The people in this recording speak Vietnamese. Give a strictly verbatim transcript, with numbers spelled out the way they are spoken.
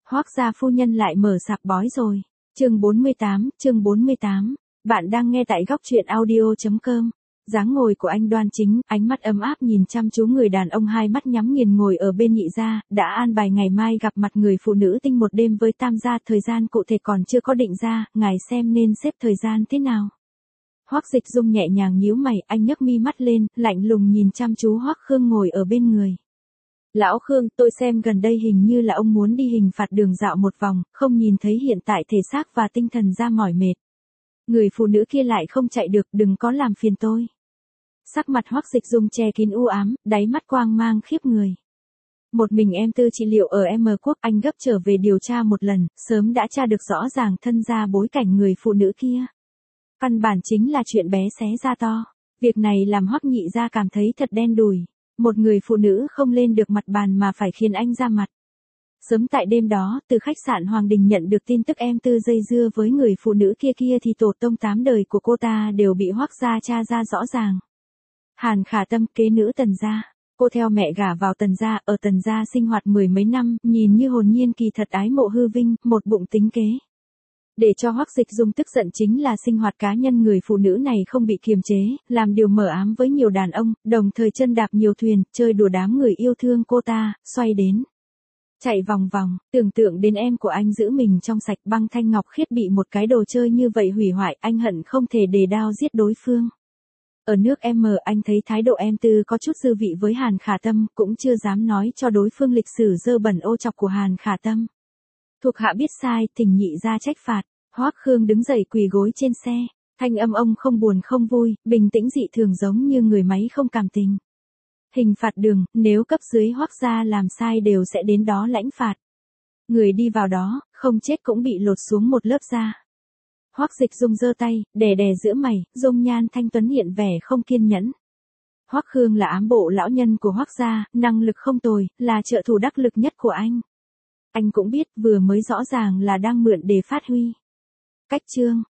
Hoác gia phu nhân lại mở sạp bói rồi. Chương bốn mươi tám, chương bốn mươi tám. Bạn đang nghe tại góc truyện audio chấm com. Dáng ngồi của anh đoan chính, ánh mắt ấm áp nhìn chăm chú người đàn ông hai mắt nhắm nghiền ngồi ở bên nhị gia, đã an bài ngày mai gặp mặt người phụ nữ tinh một đêm với tam gia, thời gian cụ thể còn chưa có định ra, ngài xem nên xếp thời gian thế nào. Hoắc Dịch Dung nhẹ nhàng nhíu mày, anh nhấc mi mắt lên, lạnh lùng nhìn chăm chú Hoắc Khương ngồi ở bên người. Lão Khương, tôi xem gần đây hình như là ông muốn đi hình phạt đường dạo một vòng, không nhìn thấy hiện tại thể xác và tinh thần ra mỏi mệt. Người phụ nữ kia lại không chạy được, đừng có làm phiền tôi. Sắc mặt Hoắc Dịch Dung che kín u ám, đáy mắt quang mang khiếp người. Một mình em Tư trị liệu ở M quốc, anh gấp trở về điều tra một lần, sớm đã tra được rõ ràng thân gia bối cảnh người phụ nữ kia. Căn bản chính là chuyện bé xé ra to. Việc này làm Hoắc nhị gia cảm thấy thật đen đủi. Một người phụ nữ không lên được mặt bàn mà phải khiến anh ra mặt. Sớm tại đêm đó, từ khách sạn Hoàng Đình nhận được tin tức em Tư dây dưa với người phụ nữ kia kia thì tổ tông tám đời của cô ta đều bị Hoắc gia tra ra rõ ràng. Hàn Khả Tâm, kế nữ Tần gia. Cô theo mẹ gả vào Tần gia, ở Tần gia sinh hoạt mười mấy năm, nhìn như hồn nhiên kỳ thật ái mộ hư vinh, một bụng tính kế. Để cho Hoắc Dịch Dung tức giận chính là sinh hoạt cá nhân người phụ nữ này không bị kiềm chế, làm điều mờ ám với nhiều đàn ông, đồng thời chân đạp nhiều thuyền, chơi đùa đám người yêu thương cô ta, xoay đến. Chạy vòng vòng, tưởng tượng đến em của anh giữ mình trong sạch, Băng Thanh Ngọc Khiết bị một cái đồ chơi như vậy hủy hoại, anh hận không thể đề đao giết đối phương. Ở nước M anh thấy thái độ em Tư có chút dư vị với Hàn Khả Tâm, cũng chưa dám nói cho đối phương lịch sử dơ bẩn ô chọc của Hàn Khả Tâm. Thuộc hạ biết sai, thỉnh nhị ra trách phạt. Hoắc Khương đứng dậy quỳ gối trên xe, thanh âm ông không buồn không vui, bình tĩnh dị thường giống như người máy không cảm tình. Hình phạt đường, nếu cấp dưới Hoắc gia làm sai đều sẽ đến đó lãnh phạt. Người đi vào đó, không chết cũng bị lột xuống một lớp da. Hoắc Dịch Dung giơ tay, đè đè giữa mày, dung nhan thanh tuấn hiện vẻ không kiên nhẫn. Hoắc Khương là ám bộ lão nhân của Hoắc gia, năng lực không tồi, là trợ thủ đắc lực nhất của anh. Anh cũng biết vừa mới rõ ràng là đang mượn để phát huy. Cách chương,